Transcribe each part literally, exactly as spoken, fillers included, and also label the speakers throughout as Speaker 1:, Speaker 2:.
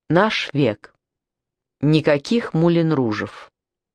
Speaker 1: Наш век. Никаких Мулен-Ружев.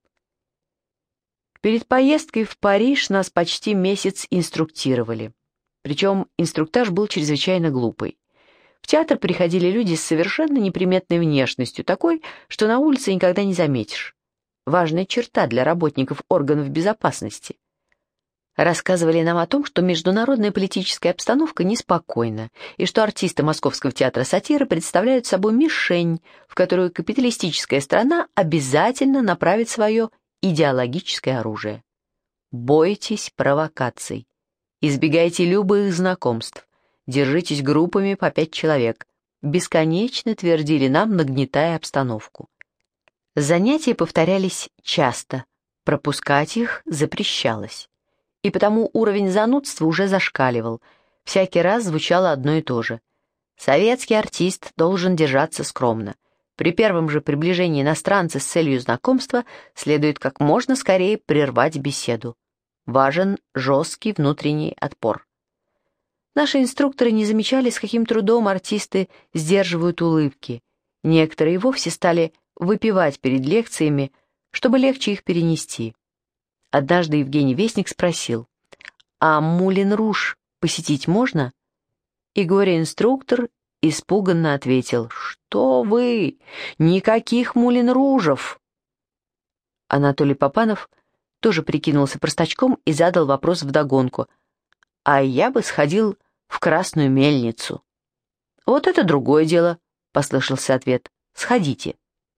Speaker 1: Перед поездкой в Париж нас почти месяц инструктировали. Причем инструктаж был чрезвычайно глупый. В театр приходили люди с совершенно неприметной внешностью, такой, что на улице никогда не заметишь. Важная черта для работников органов безопасности. Рассказывали нам о том, что международная политическая обстановка неспокойна, и что артисты Московского театра сатиры представляют собой мишень, в которую капиталистическая страна обязательно направит свое идеологическое оружие. Бойтесь провокаций, избегайте любых знакомств, держитесь группами по пять человек, бесконечно твердили нам, нагнетая обстановку. Занятия повторялись часто, пропускать их запрещалось. И потому уровень занудства уже зашкаливал. Всякий раз звучало одно и то же. Советский артист должен держаться скромно. При первом же приближении иностранца с целью знакомства следует как можно скорее прервать беседу. Важен жесткий внутренний отпор. Наши инструкторы не замечали, с каким трудом артисты сдерживают улыбки. Некоторые вовсе стали выпивать перед лекциями, чтобы легче их перенести. Однажды Евгений Вестник спросил: «А Мулен-Руж посетить можно?» И горе-инструктор испуганно ответил: «Что вы? Никаких Мулен-Ружев!» Анатолий Попанов тоже прикинулся простачком и задал вопрос вдогонку: «А я бы сходил в Красную Мельницу». «Вот это другое дело», — послышался ответ. «Сходите».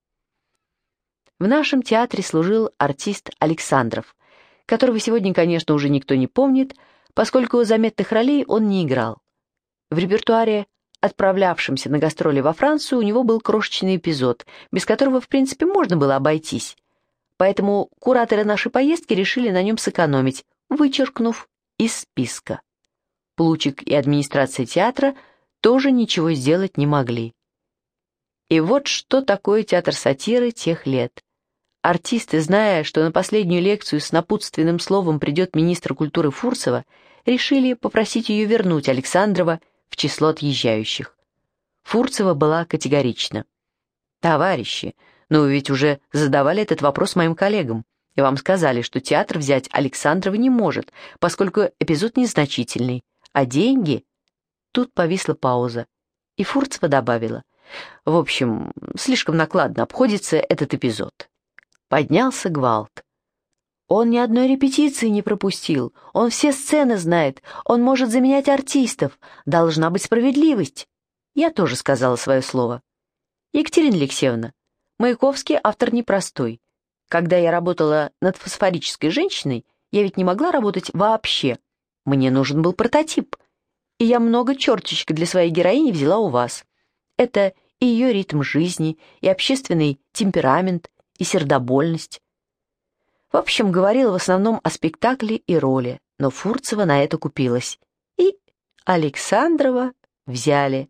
Speaker 1: В нашем театре служил артист Александров, которого сегодня, конечно, уже никто не помнит, поскольку заметных ролей он не играл. В репертуаре, отправлявшемся на гастроли во Францию, у него был крошечный эпизод, без которого, в принципе, можно было обойтись. Поэтому кураторы нашей поездки решили на нем сэкономить, вычеркнув из списка. Плучик и администрация театра тоже ничего сделать не могли. И вот что такое театр сатиры тех лет. Артисты, зная, что на последнюю лекцию с напутственным словом придет министр культуры Фурцева, решили попросить ее вернуть Александрова в число отъезжающих. Фурцева была категорична. «Товарищи, но вы ведь уже задавали этот вопрос моим коллегам, и вам сказали, что театр взять Александрова не может, поскольку эпизод незначительный, а деньги...» Тут повисла пауза, и Фурцева добавила: «В общем, слишком накладно обходится этот эпизод». Поднялся гвалт. «Он ни одной репетиции не пропустил, он все сцены знает, он может заменять артистов, должна быть справедливость». Я тоже сказала свое слово. «Екатерина Алексеевна, Маяковский автор непростой. Когда я работала над фосфорической женщиной, я ведь не могла работать вообще. Мне нужен был прототип, и я много черточек для своей героини взяла у вас. Это и ее ритм жизни, и общественный темперамент, и сердобольность». В общем, говорила в основном о спектакле и роли, но Фурцева на это купилась. И Александрова взяли.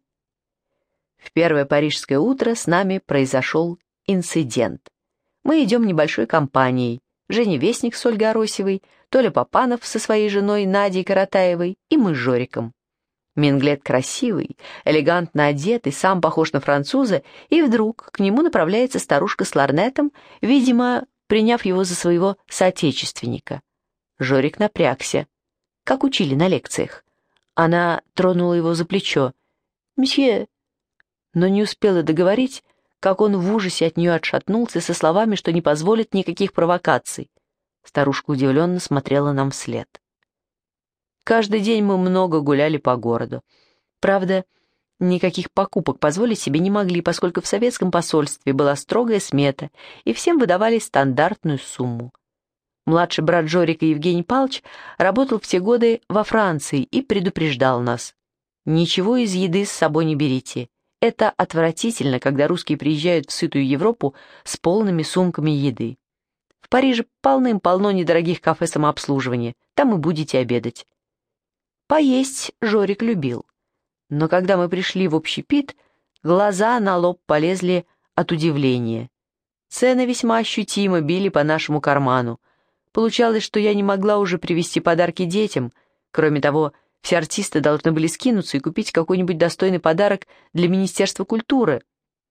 Speaker 1: В первое парижское утро с нами произошел инцидент. Мы идем небольшой компанией. Женя Вестник с Ольгой Аросевой, Толя Попанов со своей женой Надей Каратаевой и мы с Жориком. Минглет красивый, элегантно одетый, сам похож на француза, и вдруг к нему направляется старушка с ларнетом, видимо, приняв его за своего соотечественника. Жорик напрягся, как учили на лекциях. Она тронула его за плечо. «Мсье!» Но не успела договорить, как он в ужасе от нее отшатнулся со словами, что не позволит никаких провокаций. Старушка удивленно смотрела нам вслед. Каждый день мы много гуляли по городу. Правда, никаких покупок позволить себе не могли, поскольку в советском посольстве была строгая смета, и всем выдавали стандартную сумму. Младший брат Жорика Евгений Павлович работал в те годы во Франции и предупреждал нас: «Ничего из еды с собой не берите. Это отвратительно, когда русские приезжают в сытую Европу с полными сумками еды. В Париже полным-полно недорогих кафе самообслуживания, там и будете обедать». Поесть Жорик любил. Но когда мы пришли в общепит, глаза на лоб полезли от удивления. Цены весьма ощутимо били по нашему карману. Получалось, что я не могла уже привезти подарки детям. Кроме того, все артисты должны были скинуться и купить какой-нибудь достойный подарок для Министерства культуры.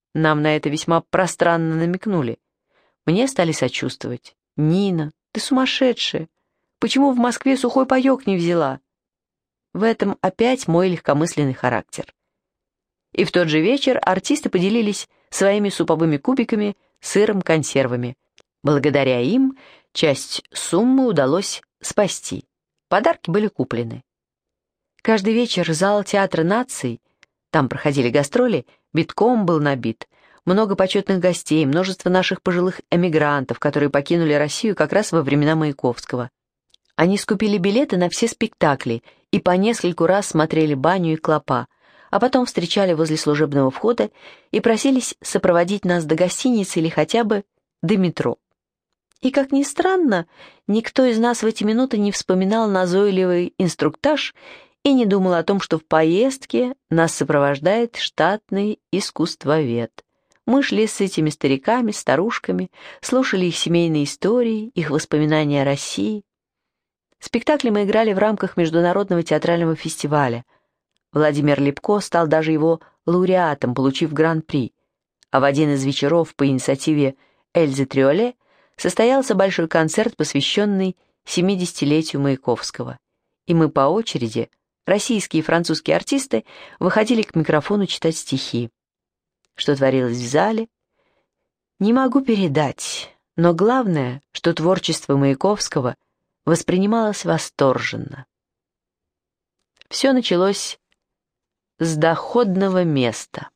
Speaker 1: Нам на это весьма пространно намекнули. Мне стали сочувствовать. «Нина, ты сумасшедшая! Почему в Москве сухой паёк не взяла?» В этом опять мой легкомысленный характер. И в тот же вечер артисты поделились своими суповыми кубиками, сыром, консервами. Благодаря им часть суммы удалось спасти. Подарки были куплены. Каждый вечер зал Театра наций, там проходили гастроли, битком был набит. Много почетных гостей, множество наших пожилых эмигрантов, которые покинули Россию как раз во времена Маяковского. Они скупили билеты на все спектакли и по нескольку раз смотрели «Баню» и «Клопа», а потом встречали возле служебного входа и просились сопроводить нас до гостиницы или хотя бы до метро. И, как ни странно, никто из нас в эти минуты не вспоминал назойливый инструктаж и не думал о том, что в поездке нас сопровождает штатный искусствовед. Мы шли с этими стариками, старушками, слушали их семейные истории, их воспоминания о России. Спектакли мы играли в рамках Международного театрального фестиваля. Владимир Лепко стал даже его лауреатом, получив гран-при. А в один из вечеров по инициативе Эльзы Триоле состоялся большой концерт, посвященный семидесятилетию Маяковского. И мы по очереди, российские и французские артисты, выходили к микрофону читать стихи. Что творилось в зале, не могу передать, но главное, что творчество Маяковского воспринималось восторженно. Все началось с доходного места.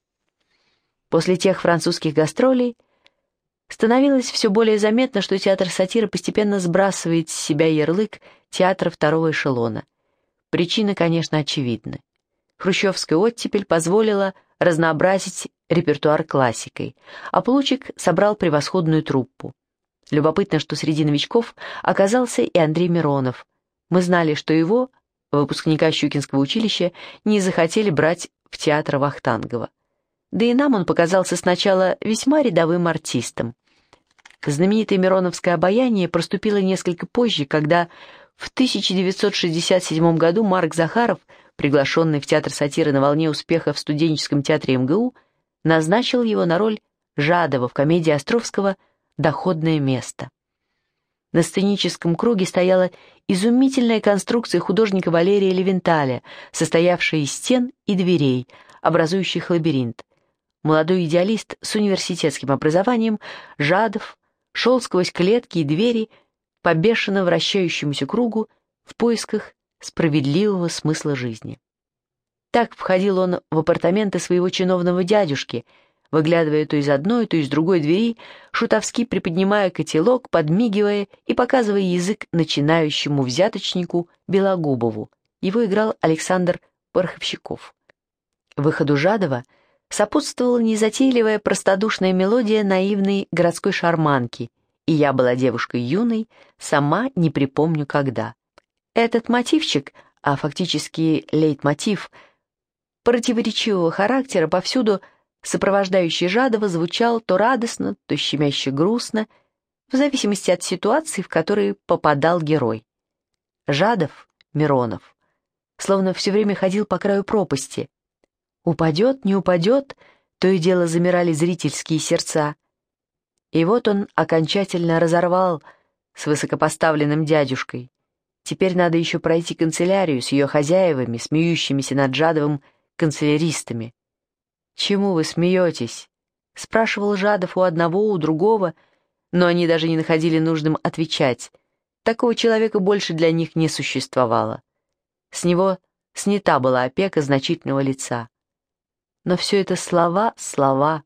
Speaker 1: После тех французских гастролей становилось все более заметно, что театр сатиры постепенно сбрасывает с себя ярлык театра второго эшелона. Причины, конечно, очевидны. Хрущевская оттепель позволила разнообразить репертуар классикой, а Плучик собрал превосходную труппу. Любопытно, что среди новичков оказался и Андрей Миронов. Мы знали, что его, выпускника Щукинского училища, не захотели брать в театр Вахтангова. Да и нам он показался сначала весьма рядовым артистом. Знаменитое мироновское обаяние проступило несколько позже, когда в тысяча девятьсот шестьдесят седьмом году Марк Захаров, приглашенный в театр сатиры на волне успеха в студенческом театре эм гэ у, назначил его на роль Жадова в комедии Островского «Доходное место». На сценическом круге стояла изумительная конструкция художника Валерия Левенталя, состоявшая из стен и дверей, образующих лабиринт. Молодой идеалист с университетским образованием, Жадов, шел сквозь клетки и двери по бешено вращающемуся кругу в поисках справедливого смысла жизни. Так входил он в апартаменты своего чиновного дядюшки, выглядывая то из одной, то из другой двери, шутовски приподнимая котелок, подмигивая и показывая язык начинающему взяточнику Белогубову. Его играл Александр Пороховщиков. Выходу Жадова сопутствовала незатейливая простодушная мелодия наивной городской шарманки, и я была девушкой юной, сама не припомню когда. Этот мотивчик, а фактически лейтмотив, противоречивого характера, повсюду сопровождающий Жадова, звучал то радостно, то щемяще грустно, в зависимости от ситуации, в которой попадал герой. Жадов, Миронов, словно все время ходил по краю пропасти. Упадет, не упадет, то и дело замирали зрительские сердца. И вот он окончательно разорвал с высокопоставленным дядюшкой. Теперь надо еще пройти канцелярию с ее хозяевами, смеющимися над Жадовым канцеляристами. «Чему вы смеетесь?» — спрашивал Жадов у одного, у другого, но они даже не находили нужным отвечать. Такого человека больше для них не существовало. С него снята была опека значительного лица. Но все это слова, слова.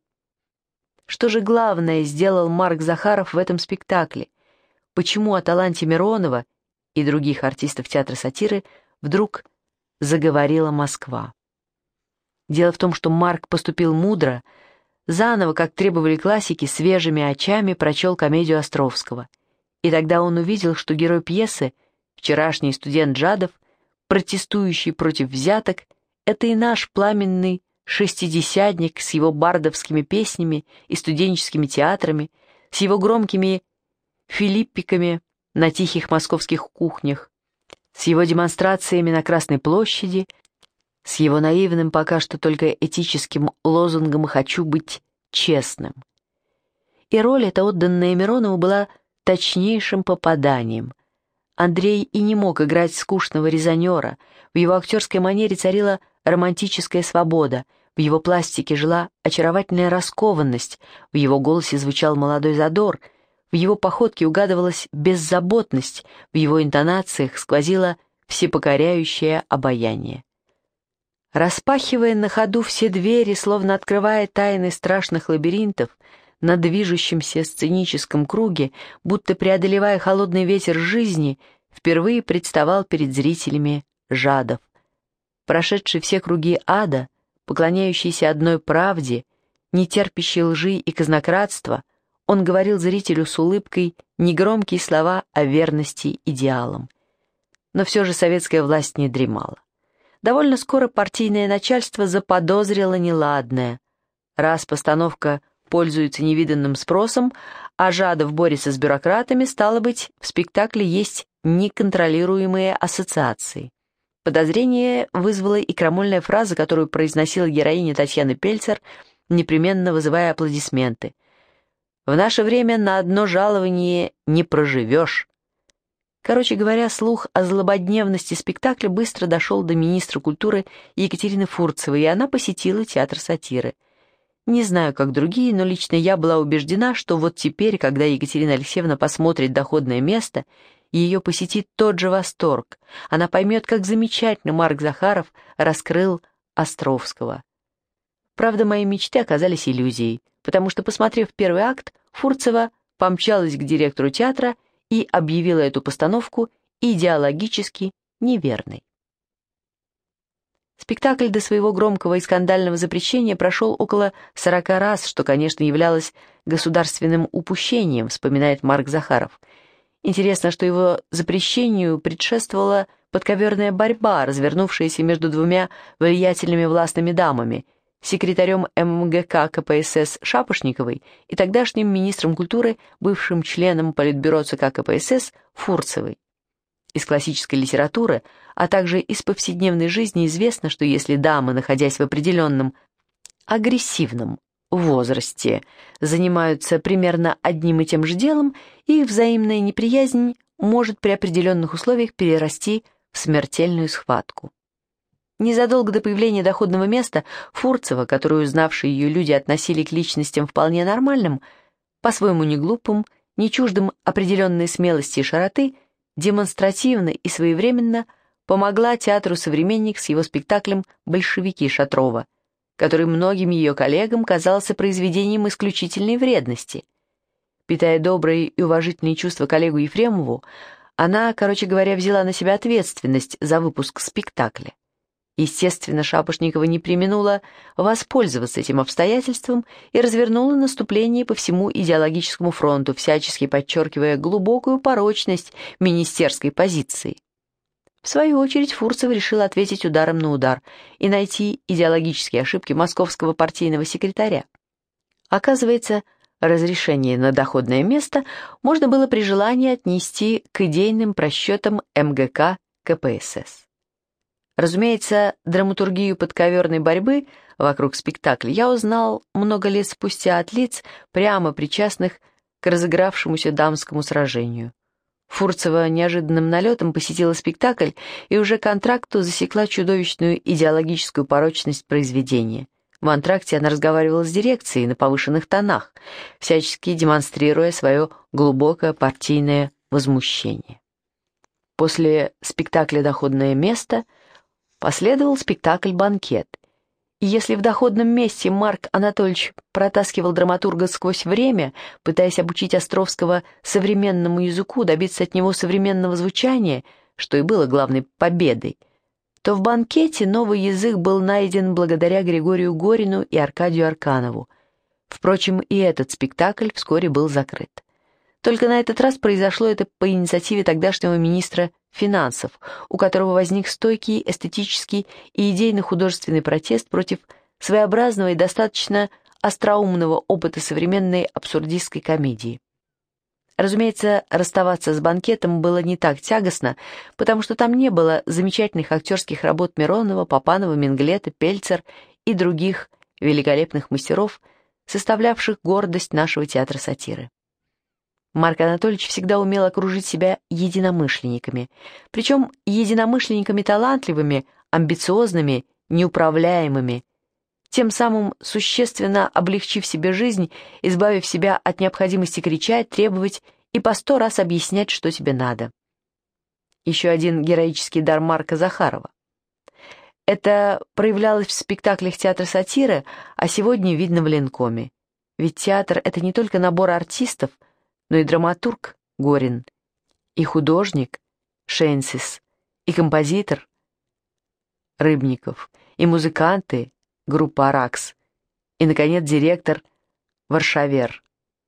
Speaker 1: Что же главное сделал Марк Захаров в этом спектакле? Почему о таланте Миронова и других артистов театра сатиры вдруг заговорила Москва? Дело в том, что Марк поступил мудро, заново, как требовали классики, свежими очами прочел комедию Островского. И тогда он увидел, что герой пьесы, вчерашний студент Жадов, протестующий против взяток, это и наш пламенный шестидесятник с его бардовскими песнями и студенческими театрами, с его громкими филиппиками на тихих московских кухнях, с его демонстрациями на Красной площади, с его наивным пока что только этическим лозунгом «хочу быть честным. И роль эта, отданная Миронову, была точнейшим попаданием. Андрей и не мог играть скучного резонера, в его актерской манере царила романтическая свобода, в его пластике жила очаровательная раскованность, в его голосе звучал молодой задор, в его походке угадывалась беззаботность, в его интонациях сквозило всепокоряющее обаяние. Распахивая на ходу все двери, словно открывая тайны страшных лабиринтов, на движущемся сценическом круге, будто преодолевая холодный ветер жизни, впервые представал перед зрителями Жадов. Прошедший все круги ада, поклоняющийся одной правде, не терпящий лжи и казнократства, он говорил зрителю с улыбкой негромкие слова о верности идеалам. Но все же советская власть не дремала. Довольно скоро партийное начальство заподозрило неладное. Раз постановка пользуется невиданным спросом, а Жадов борется с бюрократами, стало быть, в спектакле есть неконтролируемые ассоциации. Подозрение вызвала и крамольная фраза, которую произносила героиня Татьяны Пельцер, непременно вызывая аплодисменты. «В наше время на одно жалование не проживешь». Короче говоря, слух о злободневности спектакля быстро дошел до министра культуры Екатерины Фурцевой, и она посетила театр сатиры. Не знаю, как другие, но лично я была убеждена, что вот теперь, когда Екатерина Алексеевна посмотрит «Доходное место», ее посетит тот же восторг. Она поймет, как замечательно Марк Захаров раскрыл Островского. Правда, мои мечты оказались иллюзией, потому что, посмотрев первый акт, Фурцева помчалась к директору театра и объявила эту постановку идеологически неверной. Спектакль до своего громкого и скандального запрещения прошел около сорока раз, что, конечно, являлось государственным упущением, вспоминает Марк Захаров. Интересно, что его запрещению предшествовала подковерная борьба, развернувшаяся между двумя влиятельными властными дамами, секретарем эм гэ ка ка пэ эс эс Шапошниковой и тогдашним министром культуры, бывшим членом Политбюро цэ ка ка пэ эс эс Фурцевой. Из классической литературы, а также из повседневной жизни известно, что если дамы, находясь в определенном агрессивном возрасте, занимаются примерно одним и тем же делом, их взаимная неприязнь может при определенных условиях перерасти в смертельную схватку. Незадолго до появления «Доходного места» Фурцева, которую знавшие ее люди относили к личностям вполне нормальным, по-своему не глупым, не чуждым определенной смелости и широты, демонстративно и своевременно помогла театру «Современник» с его спектаклем «Большевики» Шатрова, который многим ее коллегам казался произведением исключительной вредности. Питая добрые и уважительные чувства коллегу Ефремову, она, короче говоря, взяла на себя ответственность за выпуск спектакля. Естественно, Шапошникова не преминула воспользоваться этим обстоятельством и развернула наступление по всему идеологическому фронту, всячески подчеркивая глубокую порочность министерской позиции. В свою очередь Фурцева решила ответить ударом на удар и найти идеологические ошибки московского партийного секретаря. Оказывается, разрешение на доходное место можно было при желании отнести к идейным просчетам эм гэ ка ка пэ эс эс. Разумеется, драматургию подковерной борьбы вокруг спектакля я узнал много лет спустя от лиц, прямо причастных к разыгравшемуся дамскому сражению. Фурцева неожиданным налетом посетила спектакль и уже к антракту засекла чудовищную идеологическую порочность произведения. В антракте она разговаривала с дирекцией на повышенных тонах, всячески демонстрируя свое глубокое партийное возмущение. После спектакля «Доходное место» последовал спектакль «Банкет». И если в «Доходном месте» Марк Анатольевич протаскивал драматурга сквозь время, пытаясь обучить Островского современному языку, добиться от него современного звучания, что и было главной победой, то в «Банкете» новый язык был найден благодаря Григорию Горину и Аркадию Арканову. Впрочем, и этот спектакль вскоре был закрыт. Только на этот раз произошло это по инициативе тогдашнего министра финансов, у которого возник стойкий эстетический и идейно-художественный протест против своеобразного и достаточно остроумного опыта современной абсурдистской комедии. Разумеется, расставаться с «Банкетом» было не так тягостно, потому что там не было замечательных актерских работ Миронова, Папанова, Менглета, Пельцер и других великолепных мастеров, составлявших гордость нашего театра сатиры. Марк Анатольевич всегда умел окружить себя единомышленниками, причем единомышленниками талантливыми, амбициозными, неуправляемыми, тем самым существенно облегчив себе жизнь, избавив себя от необходимости кричать, требовать и по сто раз объяснять, что тебе надо. Еще один героический дар Марка Захарова. Это проявлялось в спектаклях театра сатиры, а сегодня видно в Ленкоме. Ведь театр — это не только набор артистов, но и драматург Горин, и художник Шенсис, и композитор Рыбников, и музыканты группа «Аракс», и, наконец, директор Варшавер.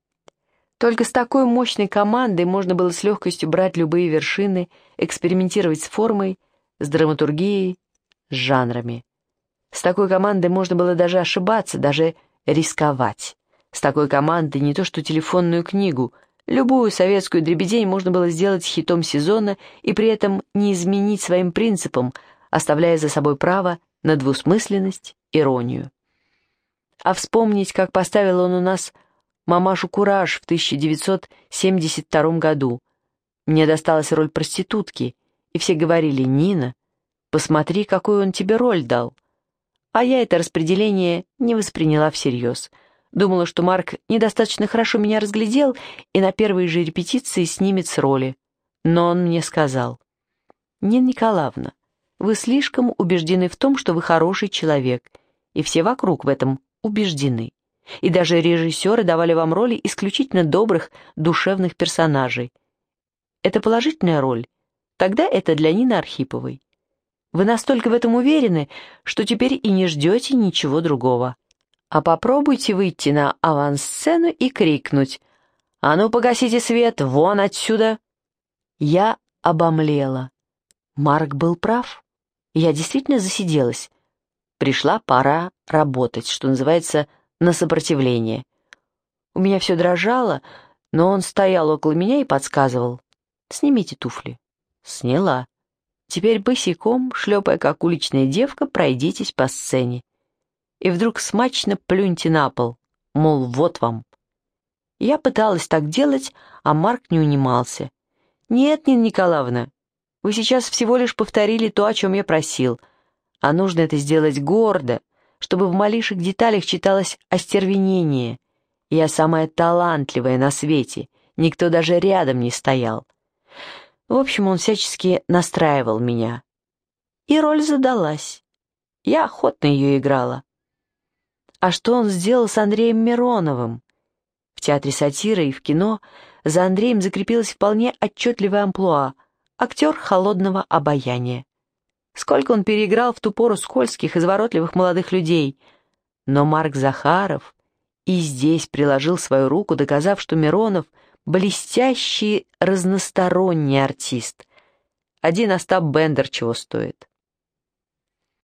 Speaker 1: Только с такой мощной командой можно было с легкостью брать любые вершины, экспериментировать с формой, с драматургией, с жанрами. С такой командой можно было даже ошибаться, даже рисковать. С такой командой не то что телефонную книгу, любую советскую дребедень можно было сделать хитом сезона и при этом не изменить своим принципам, оставляя за собой право на двусмысленность, иронию. А вспомнить, как поставил он у нас «Мамашу Кураж» в тысяча девятьсот семьдесят втором году. Мне досталась роль проститутки, и все говорили: «Нина, посмотри, какую он тебе роль дал». А я это распределение не восприняла всерьез. Думала, что Марк недостаточно хорошо меня разглядел и на первой же репетиции снимет с роли. Но он мне сказал: «Нина Николаевна, вы слишком убеждены в том, что вы хороший человек, и все вокруг в этом убеждены. И даже режиссеры давали вам роли исключительно добрых, душевных персонажей. Это положительная роль? Тогда это для Нины Архиповой. Вы настолько в этом уверены, что теперь и не ждете ничего другого. А попробуйте выйти на авансцену и крикнуть: «А ну, погасите свет, вон отсюда!» Я обомлела. Марк был прав. Я действительно засиделась. Пришла пора работать, что называется, на сопротивление. У меня все дрожало, но он стоял около меня и подсказывал: «Снимите туфли». Сняла. Теперь босиком, шлепая как уличная девка, пройдитесь по сцене. И вдруг смачно плюньте на пол, мол, вот вам. Я пыталась так делать, а Марк не унимался. «Нет, Нина Николаевна, вы сейчас всего лишь повторили то, о чем я просил, а нужно это сделать гордо, чтобы в малейших деталях читалось остервенение. Я самая талантливая на свете, никто даже рядом не стоял». В общем, он всячески настраивал меня. И роль задалась. Я охотно ее играла. А что он сделал с Андреем Мироновым? В театре сатиры и в кино за Андреем закрепилась вполне отчетливая амплуа — актер холодного обаяния. Сколько он переиграл в ту пору скользких, изворотливых молодых людей. Но Марк Захаров и здесь приложил свою руку, доказав, что Миронов — блестящий разносторонний артист. Один Остап Бендер чего стоит.